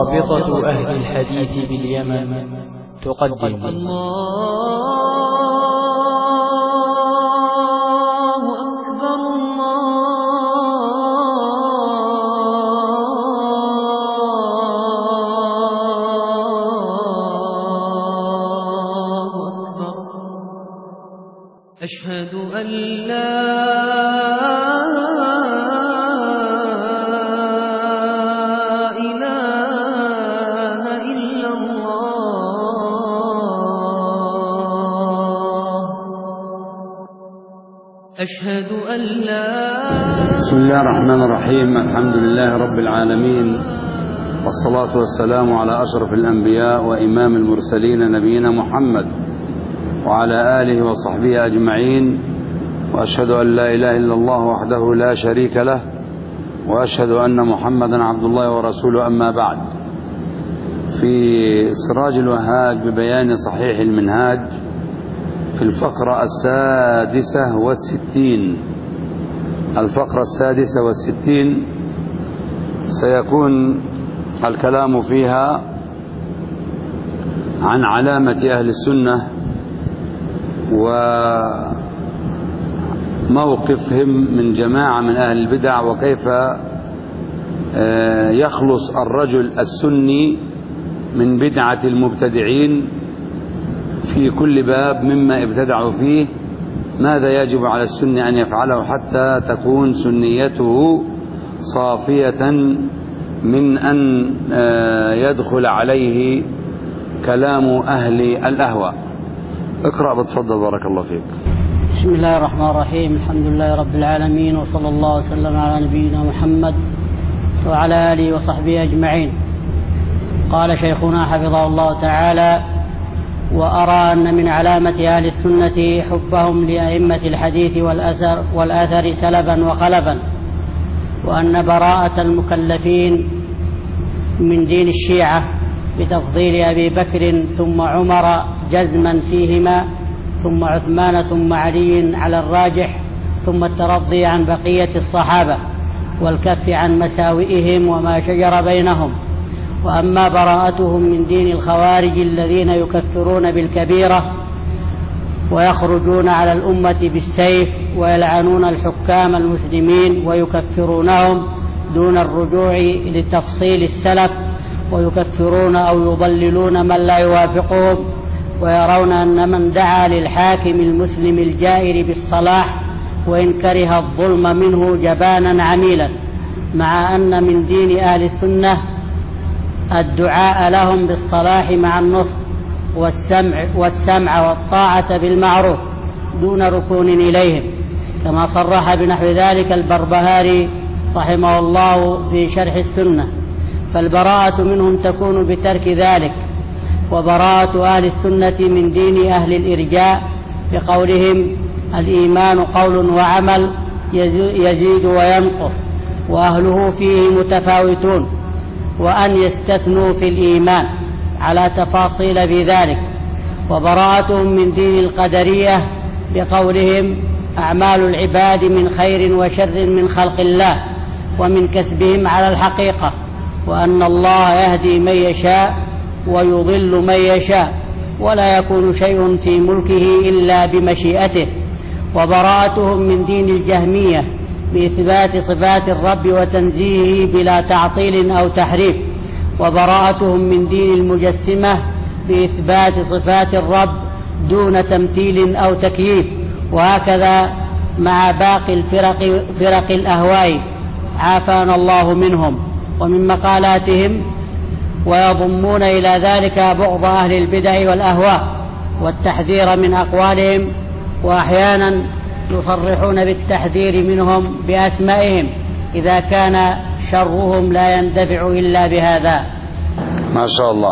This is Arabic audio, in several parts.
رابطة أهل الحديث باليمن تقدم الله أكبر الله أكبر أشهد أن لا أشهد أن لا. بسم الله الرحمن الرحيم. الحمد لله رب العالمين، والصلاة والسلام على أشرف الأنبياء وإمام المرسلين نبينا محمد وعلى آله وصحبه أجمعين، وأشهد أن لا إله إلا الله وحده لا شريك له، وأشهد أن محمدا عبد الله ورسوله. أما بعد، في سراج الوهاج ببيان صحيح المنهاج في الفقرة 66، الفقرة 66 سيكون الكلام فيها عن علامة أهل السنة وموقفهم من جماعة من أهل البدع، وكيف يخلص الرجل السني من بدعة المبتدعين في كل باب مما ابتدعوا فيه. ماذا يجب على السني أن يفعله حتى تكون سنيته صافية من أن يدخل عليه كلام أهل الأهواء؟ اقرأ بتفضل، بارك الله فيك. بسم الله الرحمن الرحيم. الحمد لله رب العالمين، وصلى الله وسلم على نبينا محمد وعلى آله وصحبه أجمعين. قال شيخنا حفظه الله تعالى: وأرى أن من علامة أهل السنة حبهم لأئمة الحديث والأثر سلفا وخلفا، وأن براءة المكلفين من دين الشيعة بتفضيل أبي بكر ثم عمر جزما فيهما، ثم عثمان ثم علي على الراجح، ثم الترضي عن بقية الصحابة والكف عن مساوئهم وما شجر بينهم. وأما براءتهم من دين الخوارج الذين يكفرون بالكبيرة ويخرجون على الأمة بالسيف ويلعنون الحكام المسلمين ويكفرونهم دون الرجوع لتفصيل السلف، ويكفرون أو يضللون من لا يوافقهم، ويرون أن من دعا للحاكم المسلم الجائر بالصلاح وإن كره الظلم منه جبانا عميلا، مع أن من دين أهل السنة الدعاء لهم بالصلاح مع النصح والسمع والطاعة بالمعروف دون ركون إليهم، كما صرح بنحو ذلك البربهاري رحمه الله في شرح السنة. فالبراءة منهم تكون بترك ذلك. وبراءة أهل السنة من دين أهل الإرجاء بقولهم: الإيمان قول وعمل يزيد وينقص، وأهله فيه متفاوتون، وأن يستثنوا في الإيمان على تفاصيل في ذلك. وبراءتهم من دين القدرية بقولهم: أعمال العباد من خير وشر من خلق الله ومن كسبهم على الحقيقة، وأن الله يهدي من يشاء ويضل من يشاء، ولا يكون شيء في ملكه إلا بمشيئته. وبراءتهم من دين الجهمية بإثبات صفات الرب وتنزيهه بلا تعطيل أو تحريف. وبراءتهم من دين المجسمة بإثبات صفات الرب دون تمثيل أو تكييف. وهكذا مع باقي فرق الأهواء عافانا الله منهم ومن مقالاتهم. ويضمون إلى ذلك بغض أهل البدع والأهواء والتحذير من أقوالهم، وأحيانا يصرحون بالتحذير منهم بأسمائهم إذا كان شرهم لا يندفع إلا بهذا. ما شاء الله.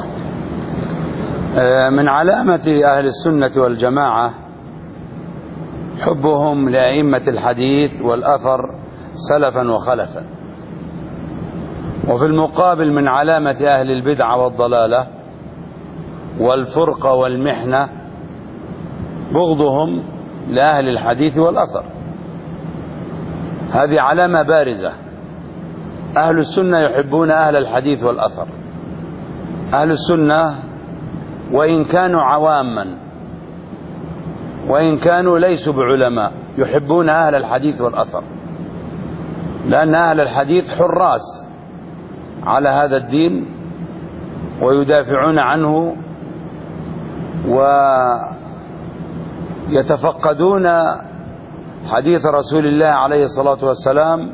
من علامة أهل السنة والجماعة حبهم لأئمة الحديث والأثر سلفا وخلفا. وفي المقابل من علامة أهل البدع والضلالة والفرقة والمحنة بغضهم لأهل الحديث والأثر. هذه علامة بارزة. أهل السنة يحبون أهل الحديث والأثر، أهل السنة وإن كانوا عواما وإن كانوا ليسوا بعلماء يحبون أهل الحديث والأثر، لأن أهل الحديث حراس على هذا الدين ويدافعون عنه ويتفقدون حديث رسول الله عليه الصلاة والسلام،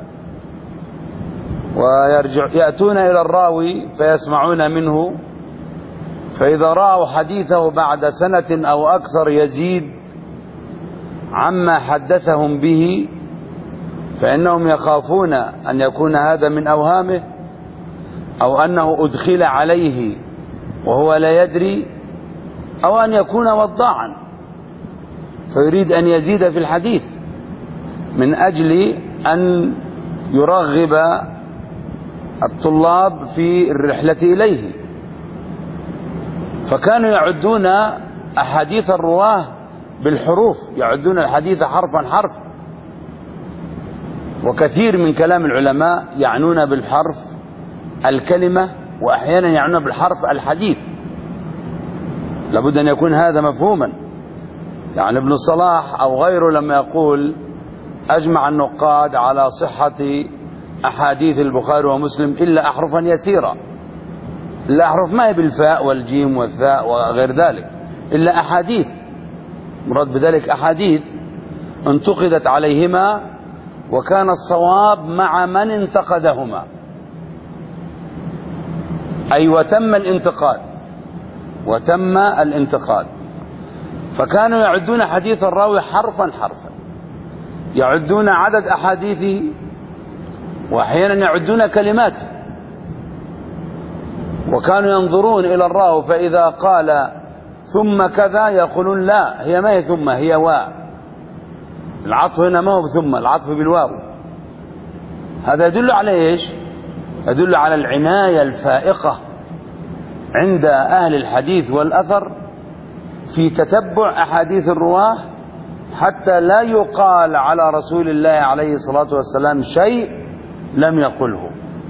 ويأتون إلى الراوي فيسمعون منه، فإذا رأوا حديثه بعد سنة أو أكثر يزيد عما حدثهم به فإنهم يخافون أن يكون هذا من أوهامه أو أنه أدخل عليه وهو لا يدري، أو أن يكون وضاعا فيريد أن يزيد في الحديث من أجل أن يرغب الطلاب في الرحلة إليه. فكانوا يعدون أحاديث الرواه بالحروف، يعدون الحديث حرفا حرفا، وكثير من كلام العلماء يعنون بالحرف الكلمة وأحيانا يعنون بالحرف الحديث، لابد أن يكون هذا مفهوما. يعني ابن الصلاح أو غيره لما يقول أجمع النقاد على صحة أحاديث البخاري ومسلم إلا أحرفا يسيرة، إلا أحرف ما هي بالفاء والجيم والثاء وغير ذلك، إلا أحاديث، مراد بذلك أحاديث انتقدت عليهما وكان الصواب مع من انتقدهما، أي وتم الانتقاد. فكانوا يعدون حديث الراوي حرفا حرفا، يعدون عدد أحاديثه وأحيانا يعدون كلماته، وكانوا ينظرون إلى الراوي فإذا قال ثم كذا يقولون لا، هي ما هي ثم، هي واو، العطف هنا ما هو بثم، العطف بالواو. هذا يدل على إيش؟ يدل على العناية الفائقة عند أهل الحديث والأثر في تتبع أحاديث الرواه حتى لا يقال على رسول الله عليه الصلاة والسلام شيء لم يقله.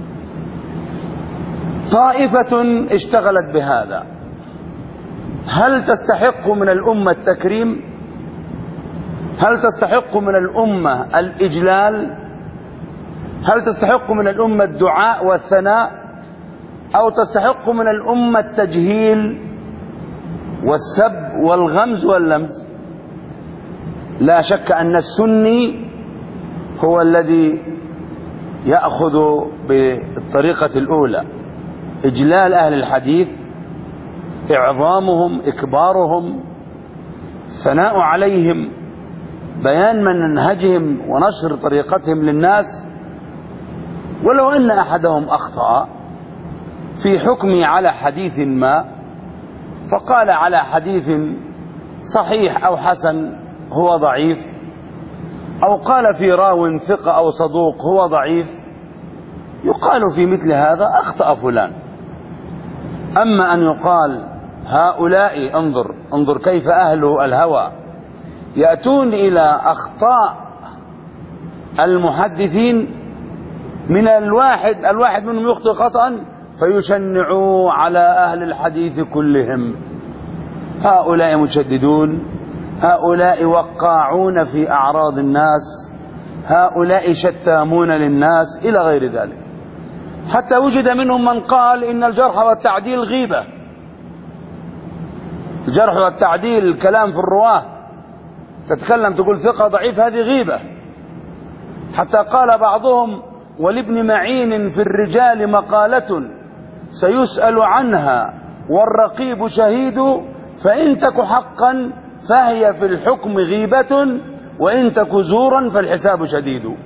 طائفة اشتغلت بهذا، هل تستحق من الأمة التكريم؟ هل تستحق من الأمة الإجلال؟ هل تستحق من الأمة الدعاء والثناء؟ أو تستحق من الأمة التجهيل والسب والغمز واللمز؟ لا شك أن السني هو الذي يأخذ بالطريقة الأولى، إجلال أهل الحديث، إعظامهم، إكبارهم، الثناء عليهم، بيان منهجهم ونشر طريقتهم للناس. ولو أن أحدهم أخطأ في حكمه على حديث ما فقال على حديث صحيح أو حسن هو ضعيف، أو قال في راو ثقة أو صدوق هو ضعيف، يقال في مثل هذا أخطأ فلان. أما أن يقال هؤلاء انظر كيف أهل الهوى يأتون إلى أخطاء المحدثين، من الواحد منهم يخطئ خطأ فيشنعوا على أهل الحديث كلهم، هؤلاء مشددون، هؤلاء وقاعون في أعراض الناس، هؤلاء شتامون للناس إلى غير ذلك. حتى وجد منهم من قال إن الجرح والتعديل غيبة. الجرح والتعديل الكلام في الرواه، تتكلم تقول ثقة ضعيف، هذه غيبة. حتى قال بعضهم ولابن معين في الرجال مقالة سيسأل عنها والرقيب شهيد، فإن تك حقا فهي في الحكم غيبة وإن تك زورا فالحساب شديد.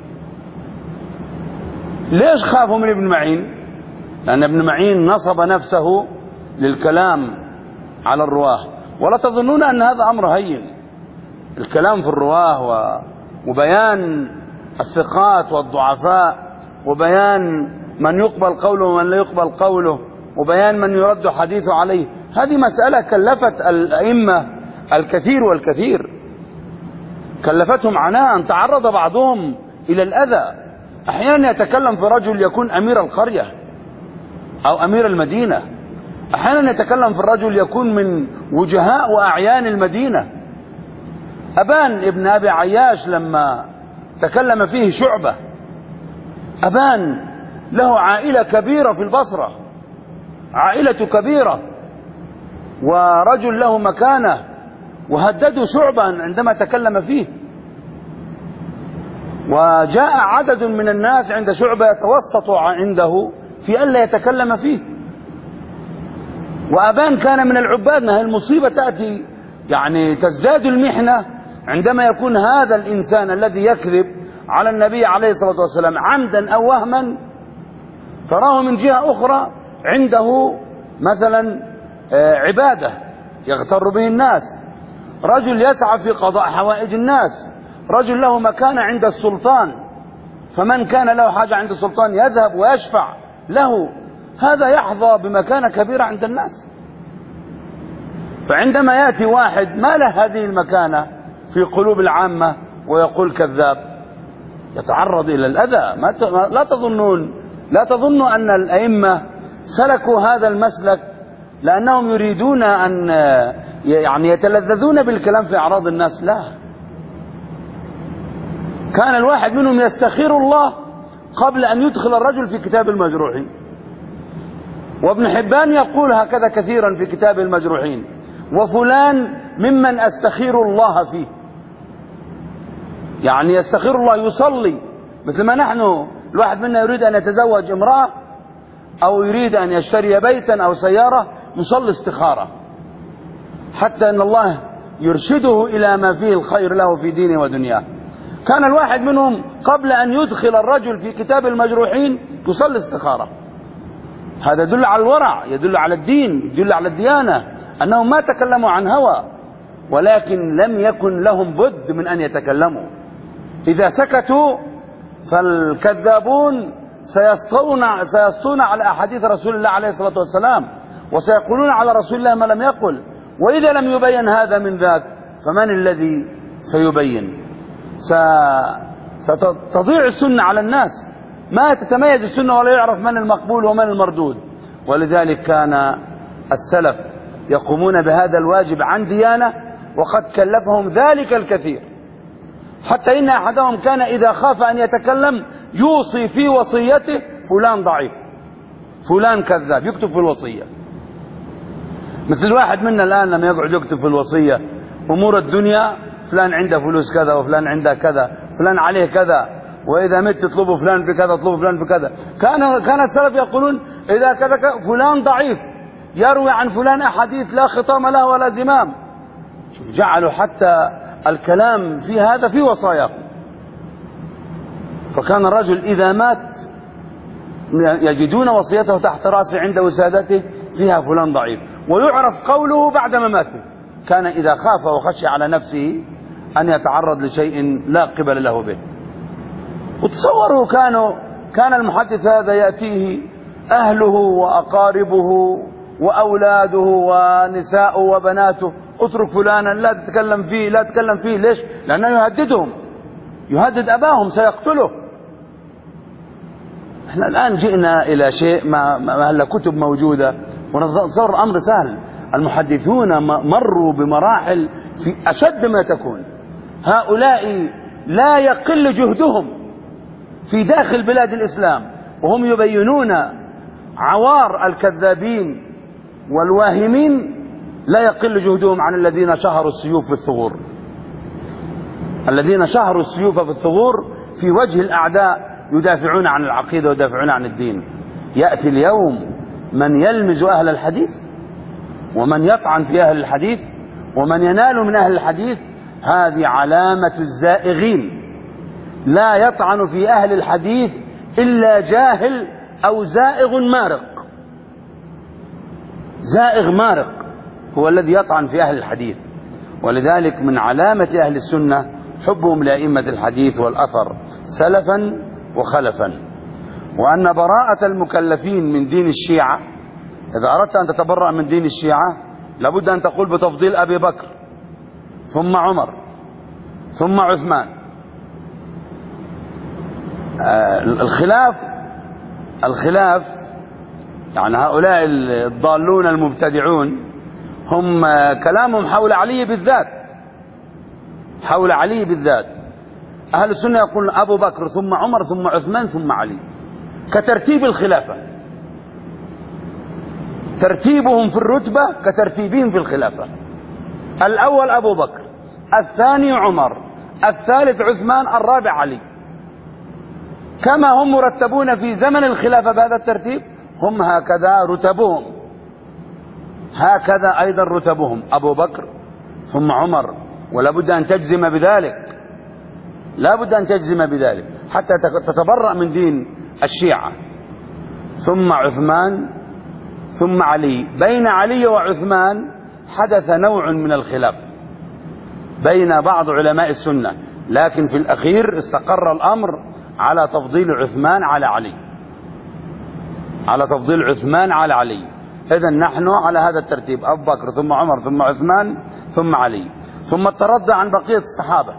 ليش خافوا من ابن معين؟ لأن ابن معين نصب نفسه للكلام على الرواه. ولا تظنون أن هذا أمر هين، الكلام في الرواه وبيان الثقات والضعفاء، وبيان من يقبل قوله ومن لا يقبل قوله، وبيان من يرد حديثه عليه. هذه مسألة كلفت الأئمة الكثير والكثير، كلفتهم عناء، تعرض بعضهم إلى الأذى. أحيانا يتكلم في رجل يكون أمير القرية أو أمير المدينة أحيانا يتكلم في الرجل يكون من وجهاء وأعيان المدينة. أبان ابن أبي عياش لما تكلم فيه شعبة، أبان له عائلة كبيرة في البصرة، عائلة كبيرة ورجل له مكانة، وهددوا شعبا عندما تكلم فيه، وجاء عدد من الناس عند شعبة يتوسط عنده في ألا يتكلم فيه. وأبان كان من العباد. ما هي المصيبة تأتي يعني تزداد المحنة عندما يكون هذا الإنسان الذي يكذب على النبي عليه الصلاة والسلام عمدا أو وهما، تراه من جهة أخرى عنده مثلا عبادة يغتر به الناس، رجل يسعى في قضاء حوائج الناس، رجل له مكانة عند السلطان، فمن كان له حاجة عند السلطان يذهب ويشفع له، هذا يحظى بمكانة كبيرة عند الناس. فعندما يأتي واحد ما له هذه المكانة في قلوب العامة ويقول كذاب، يتعرض إلى الأذى. لا تظنوا أن الأئمة سلكوا هذا المسلك لأنهم يريدون أن يعني يتلذذون بالكلام في أعراض الناس، لا. كان الواحد منهم يستخير الله قبل أن يدخل الرجل في كتاب المجروحين، وابن حبان يقول هكذا كثيرا في كتاب المجروحين: وفلان ممن أستخير الله فيه. يعني يستخير الله، يصلي مثل ما نحن الواحد منا يريد أن يتزوج امرأة أو يريد أن يشتري بيتا أو سيارة، يصلي استخارة حتى أن الله يرشده إلى ما فيه الخير له في دينه ودنياه. كان الواحد منهم قبل أن يدخل الرجل في كتاب المجروحين يصلي استخارة. هذا يدل على الورع، يدل على الدين، يدل على الديانة، أنهم ما تكلموا عن هوى، ولكن لم يكن لهم بد من أن يتكلموا. إذا سكتوا فالكذابون سيسطون على أحاديث رسول الله عليه الصلاة والسلام، وسيقولون على رسول الله ما لم يقل. وإذا لم يبين هذا من ذاك فمن الذي سيبين؟ ستضيع السنة على الناس، ما تتميز السنة ولا يعرف من المقبول ومن المردود. ولذلك كان السلف يقومون بهذا الواجب عن ديانة، وقد كلفهم ذلك الكثير، حتى إن أحدهم كان إذا خاف أن يتكلم يوصي في وصيته: فلان ضعيف، فلان كذاب، يكتب في الوصية. مثل واحد منا الآن لما يقعد يكتب في الوصية أمور الدنيا: فلان عنده فلوس كذا، وفلان عنده كذا، فلان عليه كذا، وإذا مت تطلبوا فلان في كذا، تطلبوا فلان في كذا. كان السلف يقولون: إذا كذا فلان ضعيف، يروي عن فلان أحاديث لا خطام له ولا زمام. شوف، جعلوا حتى الكلام في هذا في وصاياكم. فكان الرجل إذا مات يجدون وصيته تحت رأسه عند وسادته فيها فلان ضعيف، ويعرف قوله بعد مماته. كان إذا خاف وخشي على نفسه أن يتعرض لشيء لا قبل له به. وتصوروا كان المحدث هذا يأتيه أهله وأقاربه وأولاده ونساءه وبناته: اترك فلانا، لا تتكلم فيه، لا تتكلم فيه. ليش؟ لأنه يهددهم، يهدد أباهم سيقتله. احنا الآن جئنا إلى شيء ما هلا كتب موجودة ونتصور أمر سهل. المحدثون مروا بمراحل في أشد ما تكون. هؤلاء لا يقل جهدهم في داخل بلاد الإسلام وهم يبينون عوار الكذابين والواهمين، لا يقل جهدهم عن الذين شهروا السيوف في الثغور. الذين شهروا السيوف في الثغور في وجه الأعداء يدافعون عن العقيدة ويدافعون عن الدين. يأتي اليوم من يلمز أهل الحديث ومن يطعن في أهل الحديث ومن ينال من أهل الحديث. هذه علامة الزائغين. لا يطعن في أهل الحديث إلا جاهل أو زائغ مارق. زائغ مارق هو الذي يطعن في أهل الحديث. ولذلك من علامة أهل السنة حبهم لأئمة الحديث والأثر سلفا وخلفا، وأن براءة المكلفين من دين الشيعة، إذا أردت أن تتبرأ من دين الشيعة لابد أن تقول بتفضيل أبي بكر ثم عمر ثم عثمان. الخلاف يعني هؤلاء الضالون المبتدعون هم كلامهم حول علي بالذات، حول علي بالذات. أهل السنة يقولون أبو بكر ثم عمر ثم عثمان ثم علي، كترتيب الخلافة، ترتيبهم في الرتبة كترتيبهم في الخلافة. الأول أبو بكر، الثاني عمر، الثالث عثمان، الرابع علي. كما هم مرتبون في زمن الخلافة بهذا الترتيب، هم هكذا رتبهم، هكذا أيضا رتبهم، أبو بكر ثم عمر. ولا بد أن تجزم بذلك، لا بد أن تجزم بذلك حتى تتبرأ من دين الشيعة. ثم عثمان ثم علي. بين علي وعثمان حدث نوع من الخلاف بين بعض علماء السنة، لكن في الأخير استقر الأمر على تفضيل عثمان على علي، على تفضيل عثمان على علي. إذن نحن على هذا الترتيب، أبو بكر ثم عمر ثم عثمان ثم علي. ثم التردى عن بقية الصحابة.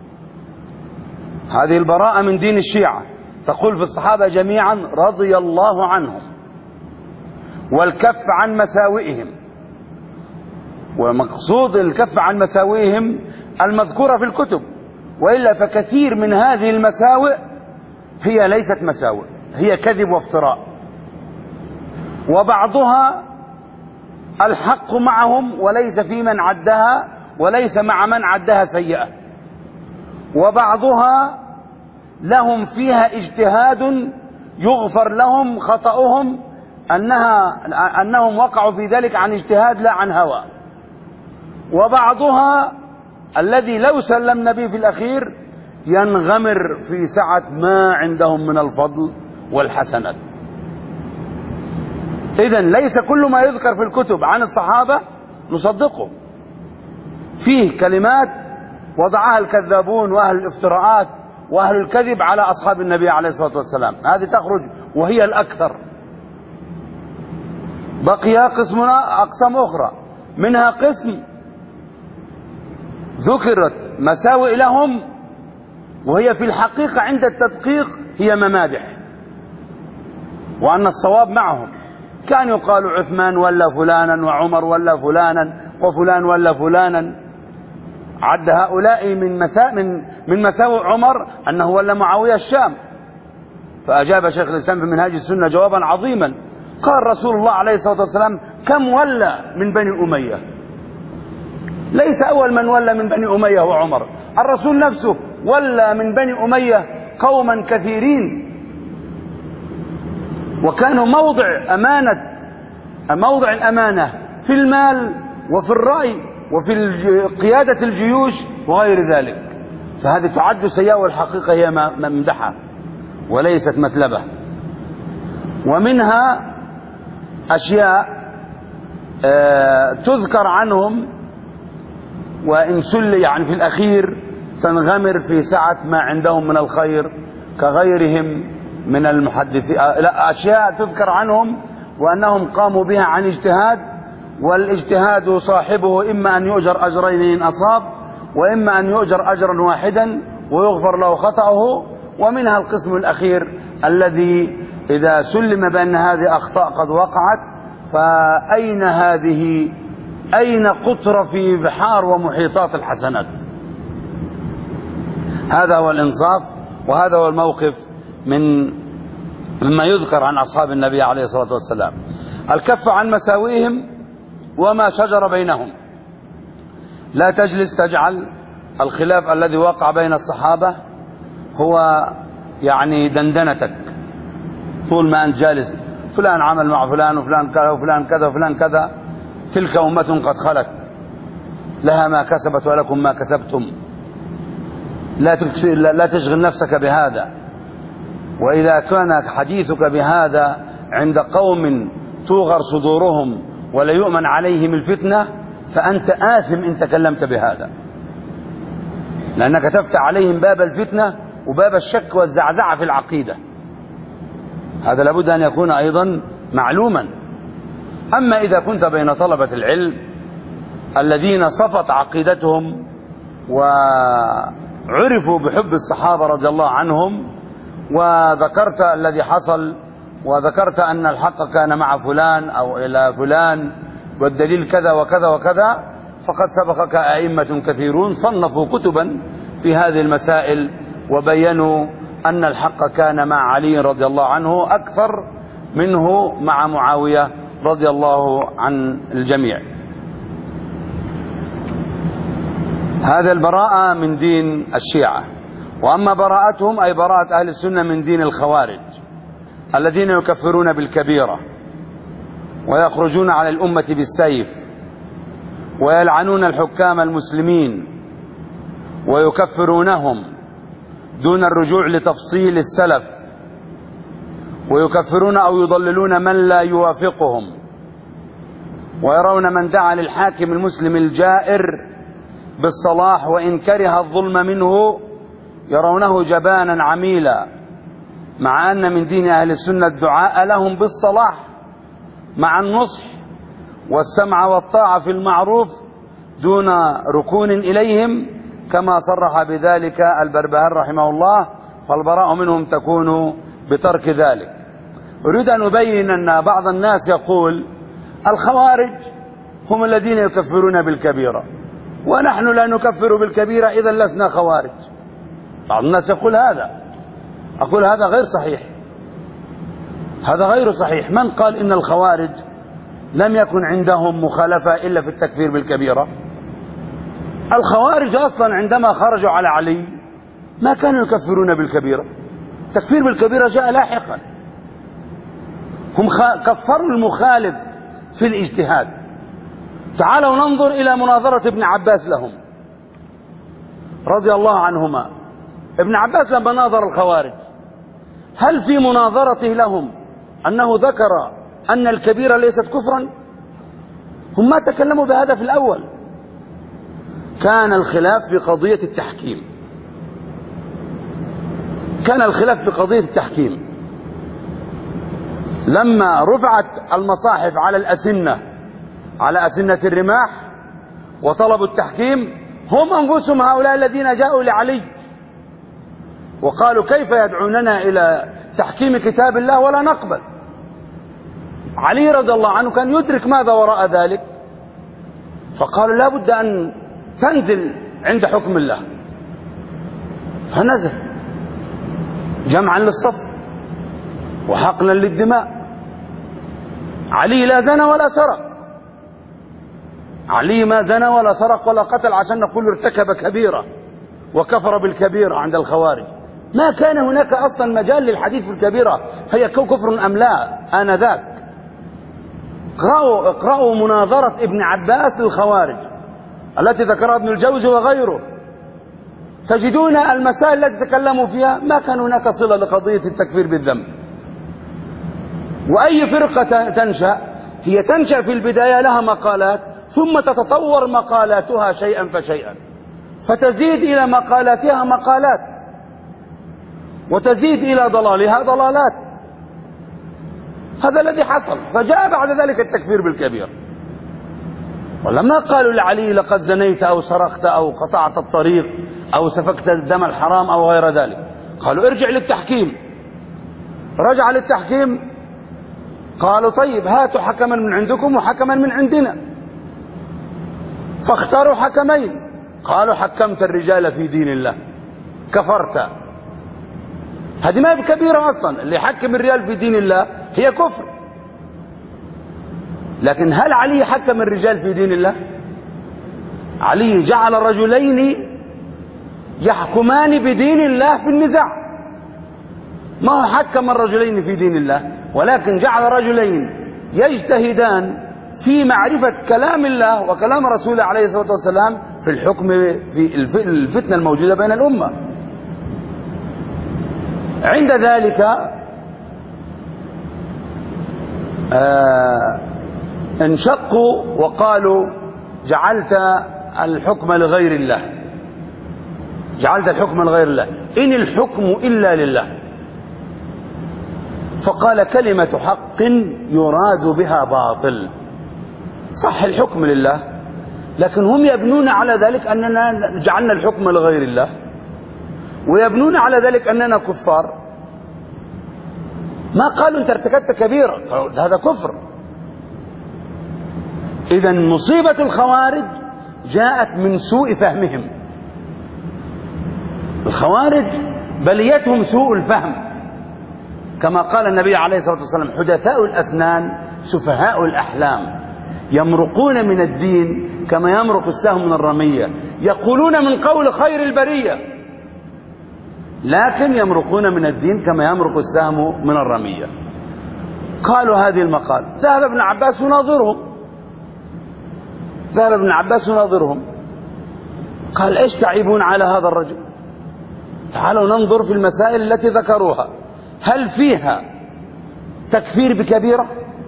هذه البراءة من دين الشيعة، تقول في الصحابة جميعا رضي الله عنهم، والكف عن مساوئهم. ومقصود الكف عن مساوئهم المذكورة في الكتب، وإلا فكثير من هذه المساوئ هي ليست مساوئ، هي كذب وافتراء، وبعضها الحق معهم وليس في من عدها، وليس مع من عدها سيئة، وبعضها لهم فيها اجتهاد يغفر لهم خطأهم، أنهم وقعوا في ذلك عن اجتهاد لا عن هوى، وبعضها الذي لو سلمنا به في الأخير ينغمر في سعة ما عندهم من الفضل والحسنات. إذن ليس كل ما يذكر في الكتب عن الصحابة نصدقه، فيه كلمات وضعها الكذابون وأهل الافتراءات وأهل الكذب على أصحاب النبي عليه الصلاة والسلام، هذه تخرج وهي الأكثر. بقي أقسام أخرى، منها قسم ذكرت مساوئ لهم وهي في الحقيقة عند التدقيق هي ممادح، وأن الصواب معهم. كان يقال عثمان ولا فلانا، وعمر ولا فلانا، وفلان ولا فلانا. عد هؤلاء من مساوئ عمر أنه ولا معاوية الشام، فأجاب شيخ الإسلام في منهاج السنة جوابا عظيما، قال رسول الله عليه الصلاة والسلام كم ولى من بني أمية؟ ليس أول من ولى من بني أمية هو عمر، الرسول نفسه ولى من بني أمية قوما كثيرين، وكانوا موضع الأمانة في المال وفي الرأي وفي قيادة الجيوش وغير ذلك. فهذه تعد سيئة، والحقيقة هي ممدحة وليست مثلبة. ومنها أشياء تذكر عنهم وإن يعني في الأخير تنغمر في سعة ما عندهم من الخير كغيرهم من المحدثين. لا، أشياء تذكر عنهم وأنهم قاموا بها عن اجتهاد، والاجتهاد صاحبه إما أن يؤجر أجرين إن أصاب، وإما أن يؤجر أجرا واحدا ويغفر له خطأه. ومنها القسم الأخير الذي إذا سلم بأن هذه أخطاء قد وقعت، فأين هذه؟ أين قطر في بحار ومحيطات الحسنات؟ هذا هو الإنصاف، وهذا هو الموقف مما يذكر عن أصحاب النبي عليه الصلاة والسلام. الكف عن مساوئهم وما شجر بينهم. لا تجلس تجعل الخلاف الذي وقع بين الصحابة هو يعني دندنتك طول ما أنت جالس، فلان عمل مع فلان وفلان كذا وفلان كذا وفلان كذا، تلك أمة قد خلت لها ما كسبت ولكم ما كسبتم. لا تشغل نفسك بهذا. وإذا كان حديثك بهذا عند قوم توغر صدورهم ولا يؤمن عليهم الفتنة، فأنت آثم إن تكلمت بهذا، لأنك تفتح عليهم باب الفتنة وباب الشك والزعزعة في العقيدة. هذا لابد أن يكون أيضا معلوما. أما إذا كنت بين طلبة العلم الذين صفت عقيدتهم وعرفوا بحب الصحابة رضي الله عنهم، وذكرت الذي حصل وذكرت أن الحق كان مع فلان أو إلى فلان والدليل كذا وكذا وكذا، فقد سبقك أئمة كثيرون صنفوا كتبا في هذه المسائل وبينوا أن الحق كان مع علي رضي الله عنه أكثر منه مع معاوية رضي الله عن الجميع. هذا البراءة من دين الشيعة. وأما براءتهم أي براءة أهل السنة من دين الخوارج الذين يكفرون بالكبيرة ويخرجون على الأمة بالسيف ويلعنون الحكام المسلمين ويكفرونهم دون الرجوع لتفصيل السلف، ويكفرون أو يضللون من لا يوافقهم، ويرون من دعا للحاكم المسلم الجائر بالصلاح وإن كره الظلم منه يرونه جبانا عميلا، مع أن من دين أهل السنة الدعاء لهم بالصلاح مع النصح والسمع والطاعة في المعروف دون ركون إليهم، كما صرح بذلك البربهار رحمه الله، فالبراء منهم تكون بترك ذلك. أريد أن أبين أن بعض الناس يقول الخوارج هم الذين يكفرون بالكبيرة ونحن لا نكفر بالكبيرة إذا لسنا خوارج. بعض الناس يقول هذا، أقول هذا غير صحيح، هذا غير صحيح. من قال إن الخوارج لم يكن عندهم مخالفة إلا في التكفير بالكبيرة؟ الخوارج أصلا عندما خرجوا على علي ما كانوا يكفرون بالكبيرة، التكفير بالكبيرة جاء لاحقا. هم كفروا المخالف في الاجتهاد. تعالوا ننظر إلى مناظرة ابن عباس لهم رضي الله عنهما. ابن عباس لما ناظر الخوارج هل في مناظرته لهم أنه ذكر أن الكبيرة ليست كفرا؟ هم ما تكلموا بهذا في الأول. كان الخلاف في قضية التحكيم، كان الخلاف في قضية التحكيم. لما رفعت المصاحف على الأسنة، على أسنة الرماح، وطلبوا التحكيم، هم أنفسهم هؤلاء الذين جاءوا لعلي وقالوا كيف يدعوننا إلى تحكيم كتاب الله ولا نقبل. علي رضي الله عنه كان يدرك ماذا وراء ذلك، فقالوا لا بد أن تنزل عند حكم الله، فنزل جمعا للصف وحقنا للدماء. علي لا زنى ولا سرق، علي ما زنى ولا سرق ولا قتل عشان نقول ارتكب كبيرة وكفر بالكبيرة عند الخوارج. ما كان هناك أصلا مجال للحديث في الكبيرة هي كفر أم لا آنذاك. اقرأوا مناظرة ابن عباس للخوارج التي ذكرها ابن الجوزي وغيره، تجدون المسائل التي تكلموا فيها ما كان هناك صلة لقضية التكفير بالذنب. وأي فرقة تنشأ هي تنشأ في البداية لها مقالات، ثم تتطور مقالاتها شيئا فشيئا، فتزيد إلى مقالاتها مقالات، وتزيد إلى ضلالها ضلالات. هذا الذي حصل، فجاء بعد ذلك التكفير بالكبير. ولما قالوا لعلي لقد زنيت أو سرقت أو قطعت الطريق أو سفكت الدم الحرام أو غير ذلك، قالوا ارجع للتحكيم. رجع للتحكيم، قالوا طيب هاتوا حكما من عندكم وحكما من عندنا، فاختاروا حكمين. قالوا حكمت الرجال في دين الله، كفرت. هذه ما هي كبيرة أصلا، اللي يحكم الرجال في دين الله هي كفر. لكن هل علي حكم الرجال في دين الله؟ علي جعل رجلين يحكمان بدين الله في النزاع، ما هو حكم الرجلين في دين الله، ولكن جعل رجلين يجتهدان في معرفة كلام الله وكلام رسوله عليه الصلاة والسلام في الحكم في الفتنة الموجودة بين الأمة. عند ذلك انشقوا وقالوا جعلت الحكم لغير الله، جعلت الحكم لغير الله، إن الحكم إلا لله. فقال كلمة حق يراد بها باطل. صح الحكم لله، لكن هم يبنون على ذلك أننا جعلنا الحكم لغير الله، ويبنون على ذلك أننا كفار. ما قالوا أنت ارتكبت كبيرة، هذا كفر. إذن مصيبة الخوارج جاءت من سوء فهمهم. الخوارج بليتهم سوء الفهم، كما قال النبي عليه الصلاة والسلام: حدثاء الأسنان سفهاء الأحلام، يمرقون من الدين كما يمرق السهم من الرمية، يقولون من قول خير البرية لكن يمرقون من الدين كما يمرق السهم من الرمية. قالوا هذه المقال. ذهب ابن عباس يناظرهم، قال: ايش تعيبون على هذا الرجل؟ تعالوا ننظر في المسائل التي ذكروها، هل فيها تكفير بكبيرة؟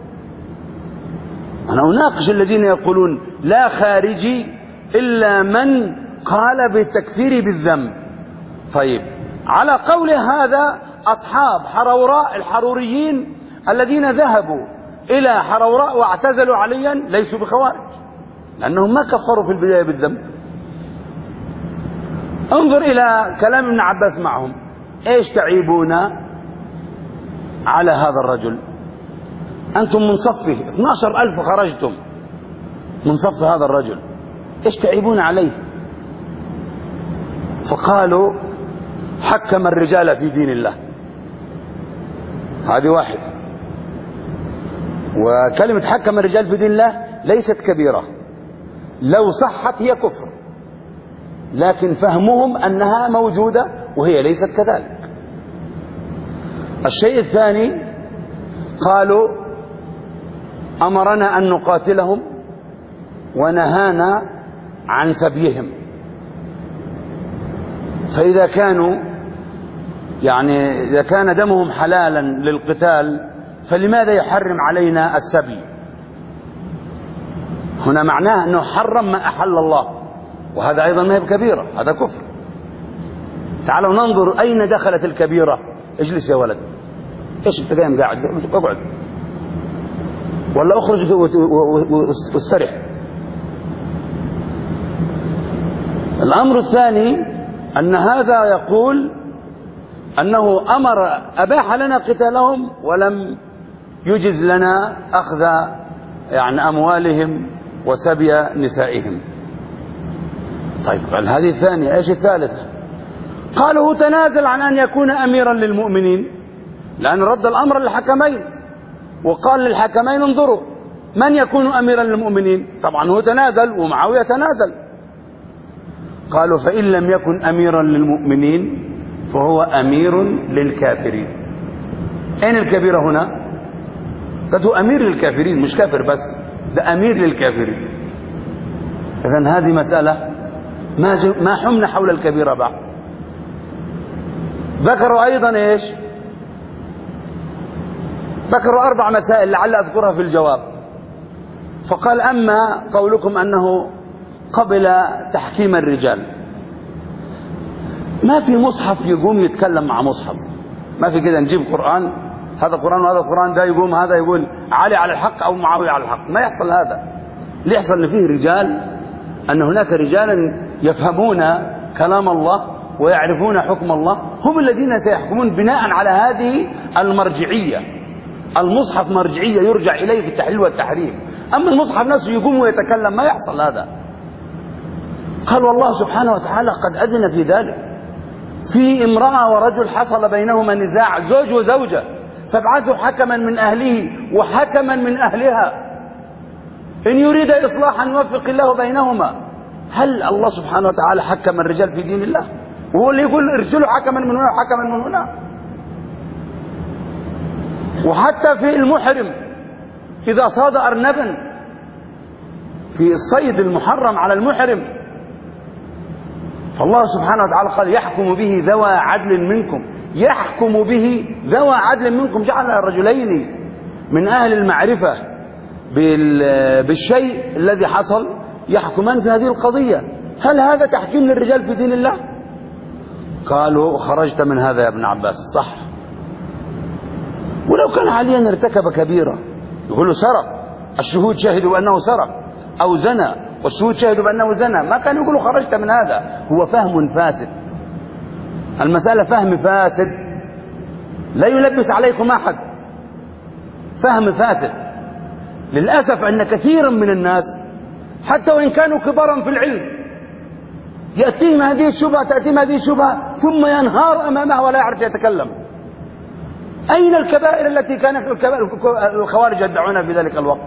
أنا أناقش الذين يقولون لا خارجي إلا من قال بالتكفير بالذنب. طيب، على قول هذا أصحاب حروراء الحروريين الذين ذهبوا إلى حروراء واعتزلوا عليا ليسوا بخوارج، لأنهم ما كفروا في البداية بالذنب. انظر إلى كلام ابن عباس معهم: ايش تعيبون على هذا الرجل؟ أنتم من صفه 12,000 خرجتم من صف هذا الرجل، ايش تعيبون عليه؟ فقالوا: حكم الرجال في دين الله. هذه واحدة. وكلمة حكم الرجال في دين الله ليست كبيرة، لو صحت هي كفر، لكن فهمهم أنها موجودة وهي ليست كذلك. الشيء الثاني، قالوا: أمرنا أن نقاتلهم ونهانا عن سبيهم، فإذا كانوا إذا كان دمهم حلالا للقتال فلماذا يحرم علينا السبي؟ هنا معناه أنه حرم ما أحل الله، وهذا أيضا ما هي بكبيرة، هذا كفر. تعالوا ننظر أين دخلت الكبيرة. اجلس يا ولد، ايش انت قايم قاعد؟ اقعد ولا اخرج واسترح. الأمر الثاني أن هذا يقول أنه أباح لنا قتالهم ولم يجز لنا أخذ أموالهم وسبي نسائهم. طيب، قال هذه الثانية. ايش الثالثة؟ قالوا: تنازل عن أن يكون أميرا للمؤمنين، لأن رد الأمر للحكمين وقال للحكمين: انظروا من يكون أميرا للمؤمنين. طبعا هو تنازل ومعاوية تنازل. قالوا: فإن لم يكن أميرا للمؤمنين فهو أمير للكافرين. أين الكبيرة هنا؟ هو أمير للكافرين، مش كافر بس، ده أمير للكافرين. إذن هذه مسألة ما حمنا حول الكبيرة بعد. ذكروا أيضا إيش؟ ذكروا 4 مسائل لعل أذكرها في الجواب. فقال: أما قولكم أنه قبل تحكيم الرجال، ما في مصحف يقوم يتكلم مع مصحف، ما في كده نجيب قرآن، هذا قرآن وهذا قرآن، ده يقوم هذا يقول علي على الحق أو معاوية على الحق، ما يحصل هذا. اللي يحصل أن فيه رجال، أن هناك رجالا يفهمون كلام الله ويعرفون حكم الله، هم الذين سيحكمون بناء على هذه المرجعية. المصحف مرجعية يرجع إليه في التحليل والتحريم، أما المصحف نفسه يقوم ويتكلم ما يحصل هذا. قال: والله سبحانه وتعالى قد أذن في ذلك، في امرأة ورجل حصل بينهما نزاع، زوج وزوجة، فابعثوا حكما من أهله وحكما من أهلها إن يريد إصلاحا يوفق الله بينهما. هل الله سبحانه وتعالى حكم الرجال في دين الله؟ وهو اللي يقول ارسلوا حكما من هنا وحكما من هنا. وحتى في المحرم إذا صاد أرنبا في الصيد المحرم على المحرم، فالله سبحانه وتعالى قال: يحكم به ذوى عدل منكم، يحكم به ذوى عدل منكم، جعل رجلين من أهل المعرفة بالشيء الذي حصل يحكمان في هذه القضية. هل هذا تحكيم للرجال في دين الله؟ قالوا: خرجت من هذا يا ابن عباس. صح، ولو كان عليا ارتكب كبيرة يقولوا سرق، الشهود شهدوا بأنه سرق، أو زنى والشهود شهدوا بأنه زنى، ما كانوا يقولوا خرجت من هذا. هو فهم فاسد، المسألة فهم فاسد، لا يلبس عليكم أحد. فهم فاسد. للأسف أن كثيرا من الناس حتى وإن كانوا كبارا في العلم يأتيهم هذه الشبهة ثم ينهار أمامها ولا يعرف يتكلم. أين الكبائر التي كانت الخوارج يدعونها في ذلك الوقت؟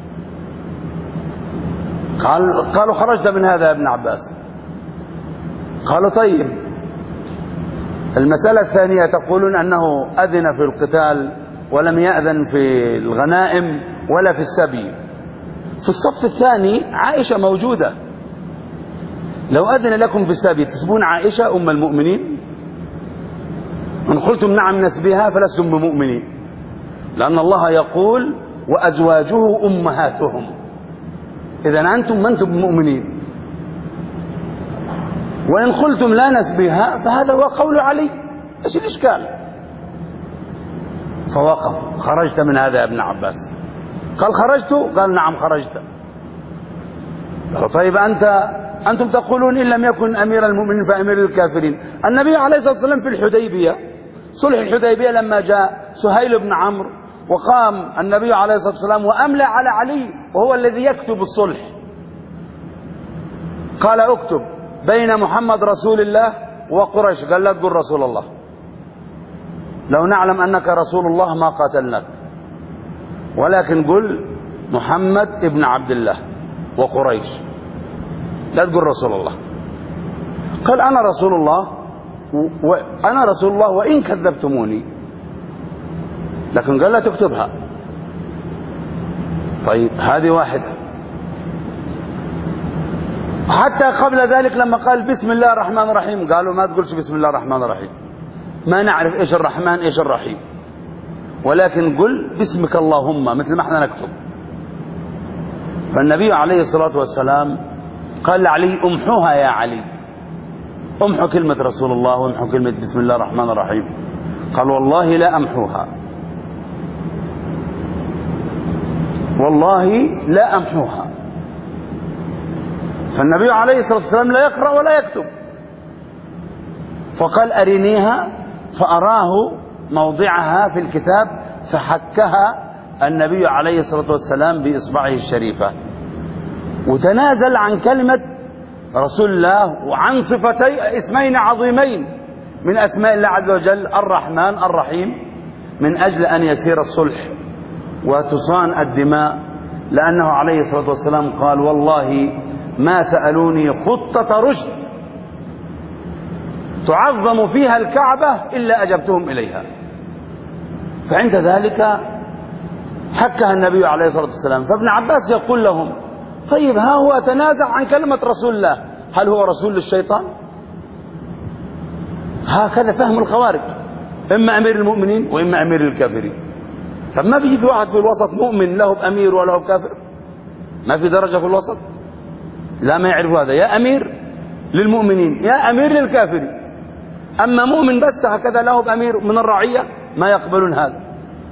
قالوا خرجت من هذا يا ابن عباس. قالوا طيب، المسألة الثانية تقولون أنه أذن في القتال ولم يأذن في الغنائم ولا في السبي. في الصف الثاني عائشة موجودة، لو أذن لكم في السبي تسبون عائشة أم المؤمنين؟ إن قلتم نعم نسبها فلستم بمؤمنين، لأن الله يقول وأزواجه أمهاتهم، إذن أنتم ما أنتم بمؤمنين. وإن قلتم لا نسبها فهذا هو قول علي، إيش الإشكال؟ فوقف. خرجت من هذا يا ابن عباس؟ قال خرجت؟ قال نعم خرجت. قال طيب أنتم تقولون إن لم يكن أمير المؤمنين فأمير الكافرين. النبي عليه الصلاة والسلام في الحديبية، صلح الحديبية، لما جاء سهيل بن عمرو وقام النبي عليه الصلاة والسلام وأملى على علي وهو الذي يكتب الصلح، قال اكتب بين محمد رسول الله وقريش. قال لا تقول رسول الله، لو نعلم أنك رسول الله ما قاتلناك، ولكن قل محمد ابن عبد الله وقريش، لا تقول رسول الله. قال أنا رسول الله وإن كذبتموني، لكن قال لا تكتبها. طيب هذه واحدة. حتى قبل ذلك لما قال بسم الله الرحمن الرحيم قالوا ما تقولش بسم الله الرحمن الرحيم، ما نعرف إيش الرحمن إيش الرحيم، ولكن قل باسمك اللهم مثل ما احنا نكتب. فالنبي عليه الصلاة والسلام قال لعلي امحوها يا علي، امحوا كلمة رسول الله وامحوا كلمة بسم الله الرحمن الرحيم. قال والله لا أمحوها، والله لا أمحوها. فالنبي عليه الصلاة والسلام لا يقرأ ولا يكتب، فقال أرنيها، فأراه موضعها في الكتاب، فحكها النبي عليه الصلاة والسلام بإصبعه الشريفة، وتنازل عن كلمة رسول الله وعن صفتي اسمين عظيمين من أسماء الله عز وجل الرحمن الرحيم، من أجل أن يسير الصلح وتصان الدماء. لأنه عليه الصلاة والسلام قال والله ما سألوني خطة رشد تعظم فيها الكعبة إلا أجبتهم إليها. فعند ذلك حكها النبي عليه الصلاة والسلام. فابن عباس يقول لهم طيب ها هو تنازع عن كلمة رسول الله، هل هو رسول للشيطان؟ هكذا فهم الخوارج، إما أمير المؤمنين وإما أمير الكافرين. طب ما في واحد في الوسط مؤمن له بأمير وله بكافر؟ ما في درجة في الوسط؟ لا، ما يعرف هذا، يا أمير للمؤمنين يا أمير للكافرين. أما مؤمن بس هكذا له بأمير من الرعية ما يقبلون هذا.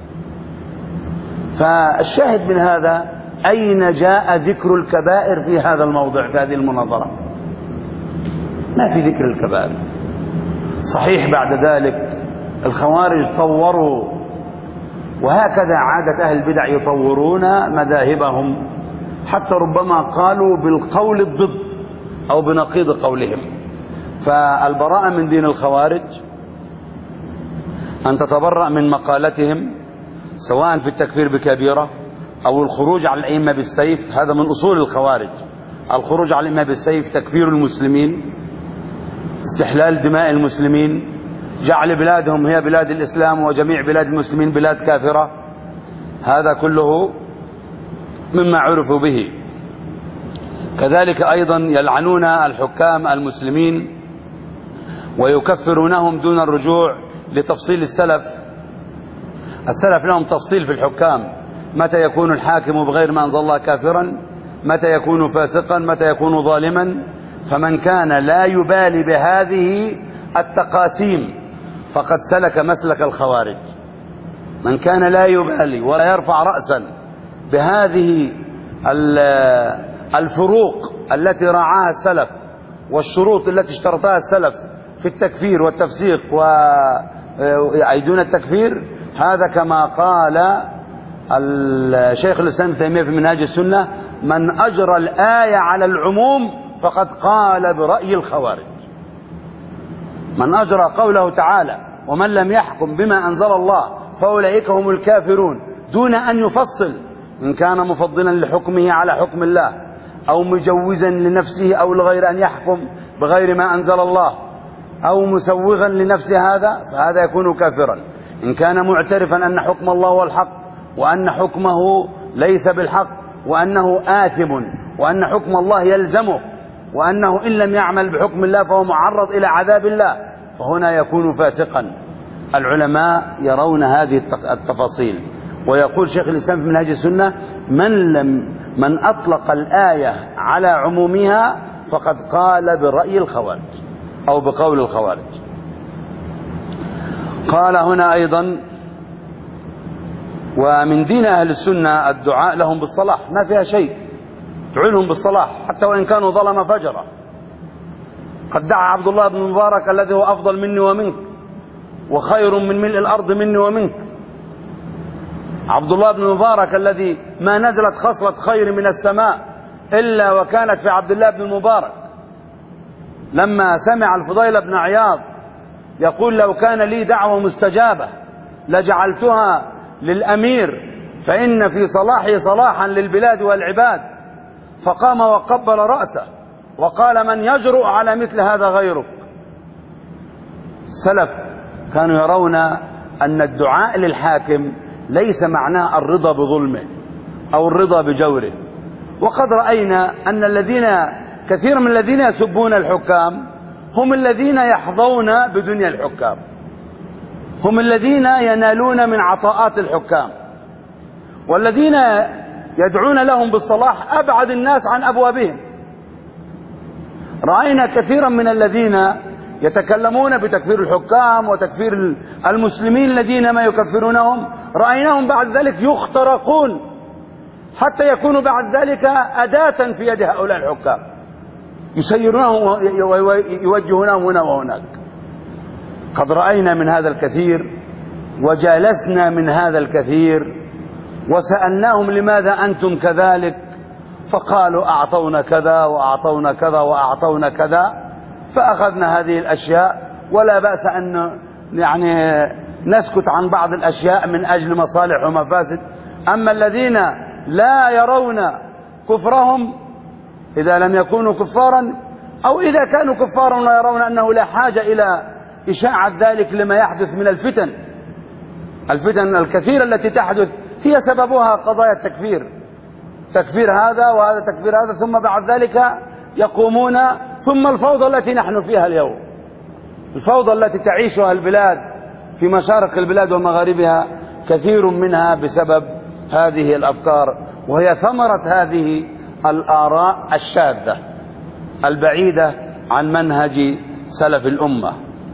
فالشاهد من هذا أين جاء ذكر الكبائر في هذا الموضع في هذه المناظرة؟ ما في ذكر الكبائر. صحيح بعد ذلك الخوارج طوروا، وهكذا عادة أهل البدع يطورون مذاهبهم، حتى ربما قالوا بالقول الضد أو بنقيض قولهم. فالبراءة من دين الخوارج أن تتبرأ من مقالتهم، سواء في التكفير بكبيرة أو الخروج على الأئمة بالسيف. هذا من أصول الخوارج، الخروج على الأئمة بالسيف، تكفير المسلمين، استحلال دماء المسلمين، جعل بلادهم هي بلاد الإسلام وجميع بلاد المسلمين بلاد كافرة. هذا كله مما عرفوا به. كذلك أيضا يلعنون الحكام المسلمين ويكفرونهم دون الرجوع لتفصيل السلف. السلف لهم تفصيل في الحكام، متى يكون الحاكم بغير ما أنزل الله كافرا، متى يكون فاسقا، متى يكون ظالما. فمن كان لا يبالي بهذه التقاسيم فقد سلك مسلك الخوارج. من كان لا يبالي ولا يرفع رأسا بهذه الفروق التي راعاها السلف والشروط التي اشترطها السلف في التكفير والتفسيق ويعيدون التكفير، هذا كما قال الشيخ الإسلام ابن تيمية في منهاج السنة: من أجرى الآية على العموم فقد قال برأي الخوارج. من أجرى قوله تعالى: ومن لم يحكم بما أنزل الله فأولئك هم الكافرون، دون أن يفصل إن كان مفضلا لحكمه على حكم الله أو مجوزا لنفسه أو لغير أن يحكم بغير ما أنزل الله أو مسوغا لنفسه، فهذا يكون كافرا. إن كان معترفا أن حكم الله هو الحق وأن حكمه ليس بالحق وأنه آثم وأن حكم الله يلزمه وأنه إن لم يعمل بحكم الله فهو معرض إلى عذاب الله، فهنا يكون فاسقا. العلماء يرون هذه التفاصيل. ويقول شيخ الإسلام في منهاج السنة: من أطلق الآية على عمومها فقد قال برأي الخوارج أو بقول الخوارج. قال هنا أيضا: ومن دين أهل السنة الدعاء لهم بالصلاح، ما فيها شيء، ادعوا لهم بالصلاح حتى وإن كانوا ظلم فجرا. قد دعا عبد الله بن مبارك الذي هو أفضل مني ومنك وخير من ملء الأرض مني ومنك، عبد الله بن مبارك الذي ما نزلت خصلة خير من السماء إلا وكانت في عبد الله بن مبارك. لما سمع الفضيل بن عياض يقول: لو كان لي دعوة مستجابة لجعلتها للأمير فإن في صلاحي صلاحا للبلاد والعباد، فقام وقبل رأسه وقال: من يجرؤ على مثل هذا غيرك؟ السلف كانوا يرون أن الدعاء للحاكم ليس معناه الرضا بظلمه أو الرضا بجوره. وقد رأينا أن كثير من الذين يسبون الحكام هم الذين يحظون بدنيا الحكام، هم الذين ينالون من عطاءات الحكام، والذين يدعون لهم بالصلاح أبعد الناس عن أبوابهم. رأينا كثيرا من الذين يتكلمون بتكفير الحكام وتكفير المسلمين الذين ما يكفرونهم، رأيناهم بعد ذلك يخترقون حتى يكونوا بعد ذلك أداة في يد هؤلاء الحكام، يسيرونهم ويوجهونهم هنا وهناك. قد رأينا من هذا الكثير وجالسنا من هذا الكثير وسألناهم: لماذا أنتم كذلك؟ فقالوا: أعطونا كذا وأعطونا كذا وأعطونا كذا، فأخذنا هذه الأشياء، ولا بأس أن نسكت عن بعض الأشياء من أجل مصالح ومفاسد. أما الذين لا يرون كفرهم إذا لم يكونوا كفارا، أو إذا كانوا كفارا لا يرون أنه لا حاجة إلى إشاعة ذلك لما يحدث من الفتن الكثيرة التي تحدث هي سببها قضايا التكفير، تكفير هذا وهذا تكفير هذا، ثم بعد ذلك يقومون. ثم الفوضى التي نحن فيها اليوم، الفوضى التي تعيشها البلاد في مشارق البلاد ومغاربها، كثير منها بسبب هذه الأفكار، وهي ثمرة هذه الآراء الشاذة البعيدة عن منهج سلف الأمة.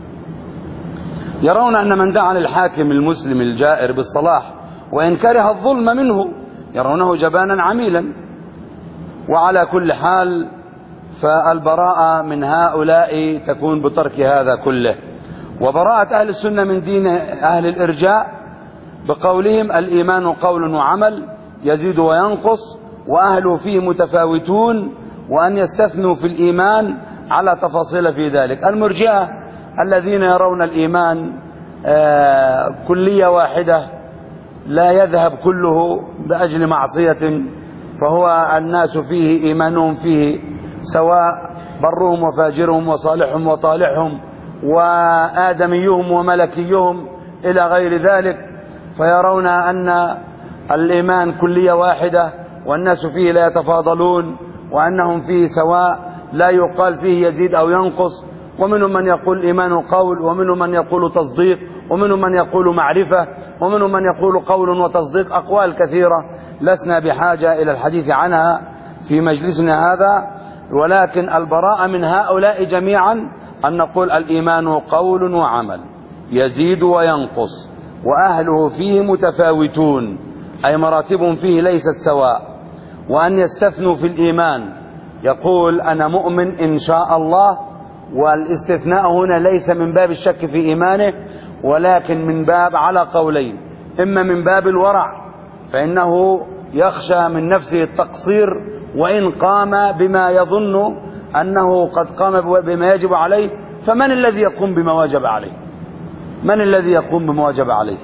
يرون أن من دعا للحاكم المسلم الجائر بالصلاح وإن كره الظلم منه يرونه جبانا عميلا. وعلى كل حال فالبراءة من هؤلاء تكون بترك هذا كله. وبراءة أهل السنة من دين أهل الإرجاء بقولهم: الإيمان قول وعمل يزيد وينقص وأهله فيه متفاوتون، وأن يستثنوا في الإيمان على تفاصيل في ذلك. المرجئة الذين يرون الإيمان كلية واحدة لا يذهب كله بأجل معصية، فهو الناس فيه إيمانهم فيه سواء، برهم وفاجرهم وصالحهم وطالحهم وآدميهم وملكيهم إلى غير ذلك. فيرون أن الإيمان كلية واحدة والناس فيه لا يتفاضلون، وأنهم فيه سواء، لا يقال فيه يزيد أو ينقص. ومنهم من يقول الإيمان قول، ومنهم من يقول تصديق، ومنهم من يقول معرفة، ومنهم من يقول قول وتصديق. أقوال كثيرة لسنا بحاجة إلى الحديث عنها في مجلسنا هذا، ولكن البراءة من هؤلاء جميعا أن نقول الإيمان قول وعمل يزيد وينقص، وأهله فيه متفاوتون، أي مراتبهم فيه ليست سواء. وأن يستثنوا في الإيمان، يقول أنا مؤمن إن شاء الله، والاستثناء هنا ليس من باب الشك في إيمانه، ولكن من باب على قولين: إما من باب الورع فإنه يخشى من نفسه التقصير، وإن قام بما يظن أنه قد قام بما يجب عليه، فمن الذي يقوم بما وجب عليه؟ من الذي يقوم بما وجب عليه؟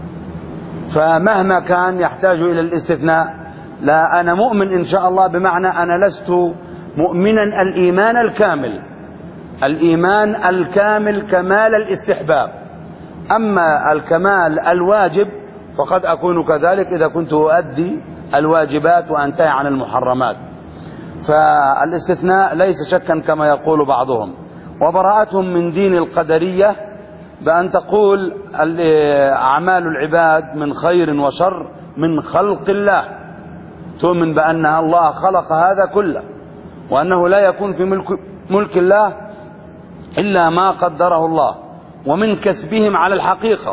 فمهما كان يحتاج إلى الاستثناء. لا، أنا مؤمن إن شاء الله، بمعنى أنا لست مؤمنا الإيمان الكامل، الإيمان الكامل كمال الاستحباب، أما الكمال الواجب فقد أكون كذلك إذا كنت أؤدي الواجبات وأنتهي عن المحرمات. فالاستثناء ليس شكا كما يقول بعضهم. وبراءتهم من دين القدرية بأن تقول أعمال العباد من خير وشر من خلق الله، تؤمن بأن الله خلق هذا كله، وأنه لا يكون في ملك الله إلا ما قدره الله، ومن كسبهم على الحقيقة،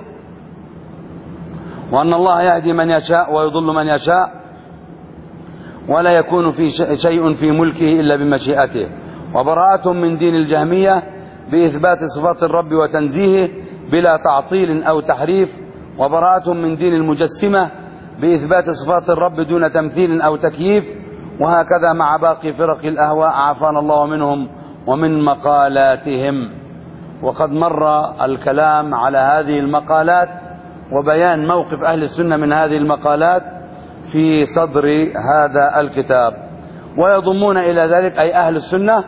وأن الله يهدي من يشاء ويضل من يشاء، ولا يكون في شيء في ملكه إلا بمشيئته. وبراءتهم من دين الجهمية بإثبات صفات الرب وتنزيهه بلا تعطيل أو تحريف. وبراءتهم من دين المجسمة بإثبات صفات الرب دون تمثيل أو تكييف. وهكذا مع باقي فرق الأهواء عافانا الله منهم ومن مقالاتهم. وقد مر الكلام على هذه المقالات وبيان موقف أهل السنة من هذه المقالات في صدر هذا الكتاب. ويضمون إلى ذلك أي أهل السنة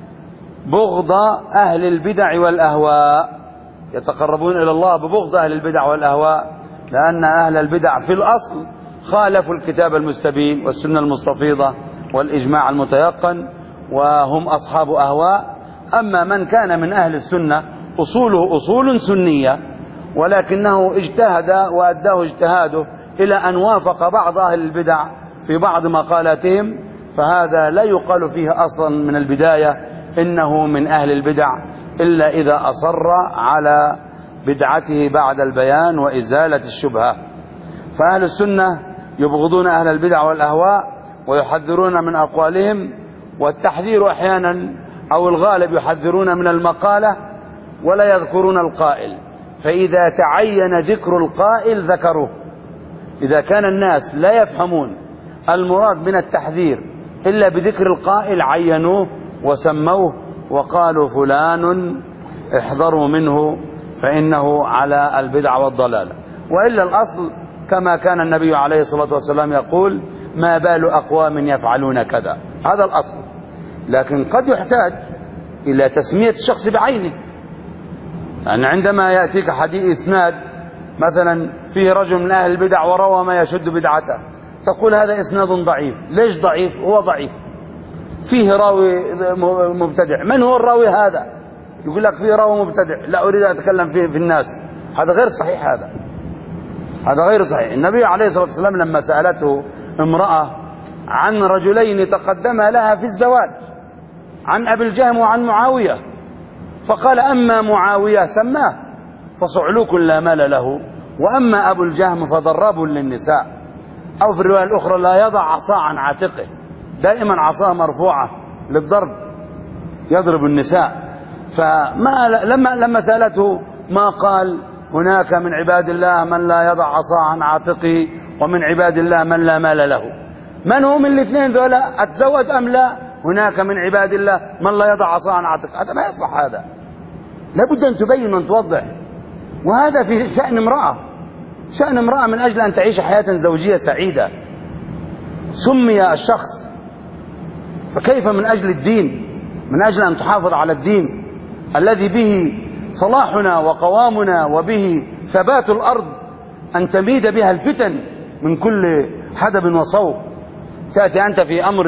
بغض أهل البدع والأهواء، يتقربون إلى الله ببغض أهل البدع والأهواء، لأن أهل البدع في الأصل خالفوا الكتاب المستبين والسنة المستفيضة والإجماع المتيقن، وهم أصحاب أهواء. أما من كان من أهل السنة أصوله أصول سنية، ولكنه اجتهد وأداه اجتهاده إلى أن وافق بعض أهل البدع في بعض مقالاتهم، فهذا لا يقال فيه أصلا من البداية إنه من أهل البدع إلا إذا أصر على بدعته بعد البيان وإزالة الشبهة. فأهل السنة يبغضون أهل البدع والأهواء ويحذرون من أقوالهم، والتحذير أحيانا أو الغالب يحذرون من المقالة ولا يذكرون القائل، فإذا تعين ذكر القائل ذكروه. إذا كان الناس لا يفهمون المراد من التحذير إلا بذكر القائل عينوه وسموه وقالوا فلان احذروا منه فإنه على البدع والضلالة. وإلا الأصل كما كان النبي عليه الصلاة والسلام يقول: ما بال أقوام يفعلون كذا، هذا الأصل. لكن قد يحتاج إلى تسمية الشخص بعينه، يعني عندما يأتيك حديث إسناد مثلا فيه رجل من أهل البدع وروى ما يشد بدعته، تقول هذا إسناد ضعيف. ليش ضعيف؟ هو ضعيف، فيه راوي مبتدع. من هو الراوي هذا؟ يقول لك فيه راوي مبتدع، لا أريد أن أتكلم فيه في الناس. هذا غير صحيح، هذا غير صحيح. النبي عليه الصلاة والسلام لما سألته امرأة عن رجلين تقدما لها في الزواج، عن أبي الجهم وعن معاوية، فقال: أما معاوية سماه فصعلوك لا مال له، وأما أبو الجهم فضراب للنساء. أو في الرواية الأخرى: لا يضع عصا عن عاتقه، دائما عصاه مرفوعة للضرب، يضرب النساء. لما سألته ما قال: هناك من عباد الله من لا يضع عصا عن عاتقه، ومن عباد الله من لا مال له. من هو من الاثنين ذولا؟ أتزوج أم لا؟ هناك من عباد الله من لا يضع عصا عن عاتقه. هذا ما يصلح، هذا لابد أن تبين وأن توضح. وهذا في شأن امرأة من أجل أن تعيش حياة زوجية سعيدة سمي الشخص، فكيف من أجل الدين، من أجل أن تحافظ على الدين الذي به صلاحنا وقوامنا وبه ثبات الأرض، أن تميد بها الفتن من كل حدب وصوب. تأتي أنت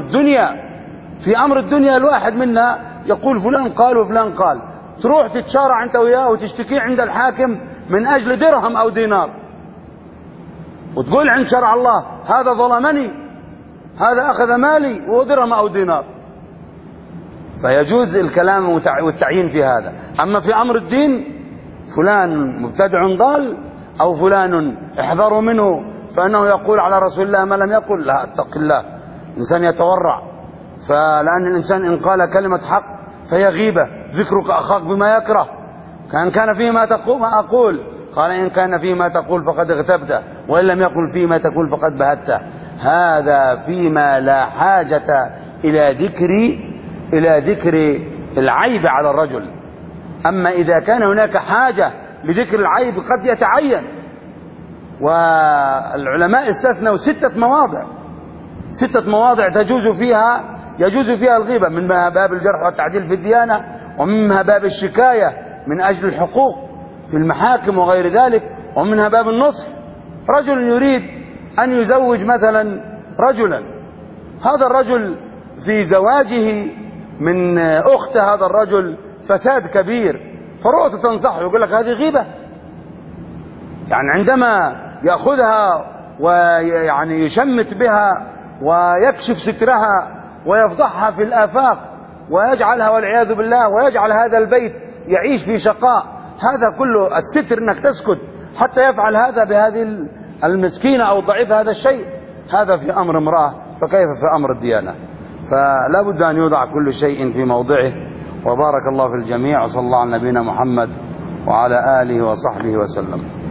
في أمر الدنيا الواحد منا يقول فلان قال وفلان قال، تروح تتشارع أنت وياه وتشتكي عند الحاكم من أجل درهم أو دينار، وتقول عند شرع الله هذا ظلمني، هذا أخذ مالي ودرهم أو دينار. فيجوز الكلام والتعيين في هذا. أما في أمر الدين فلان مبتدع ضال أو فلان احذروا منه فإنه يقول على رسول الله ما لم يقل، لا، اتق الله. الإنسان يتورع، فلأن الإنسان إن قال كلمة حق فهي غيبة، ذكرك أخاك بما يكره، كان فيه ما أقول قال إن كان فيما تقول فقد اغتبته، وإن لم يقل فيما تقول فقد بهته. هذا فيما لا حاجة إلى ذكر العيب على الرجل. أما إذا كان هناك حاجة لذكر العيب قد يتعين، والعلماء استثنوا 6 مواضع يجوز فيها الغيبة، منها باب الجرح والتعديل في الديانة، ومنها باب الشكاية من أجل الحقوق في المحاكم وغير ذلك، ومنها باب النصح. رجل يريد أن يزوج مثلا رجلا، هذا الرجل في زواجه من أخت هذا الرجل فساد كبير، فرؤت تنصحه، يقول لك هذه غيبة. يعني عندما يأخذها ويعني يشمت بها ويكشف سترها ويفضحها في الآفاق ويجعلها والعياذ بالله، ويجعل هذا البيت يعيش في شقاء، هذا كله الستر انك تسكت حتى يفعل هذا بهذه المسكينة أو الضعيف هذا الشيء، هذا في أمر امرأة، فكيف في أمر الديانة؟ فلا بد أن يوضع كل شيء في موضعه. وبارك الله في الجميع، وصلى الله على نبينا محمد وعلى آله وصحبه وسلم.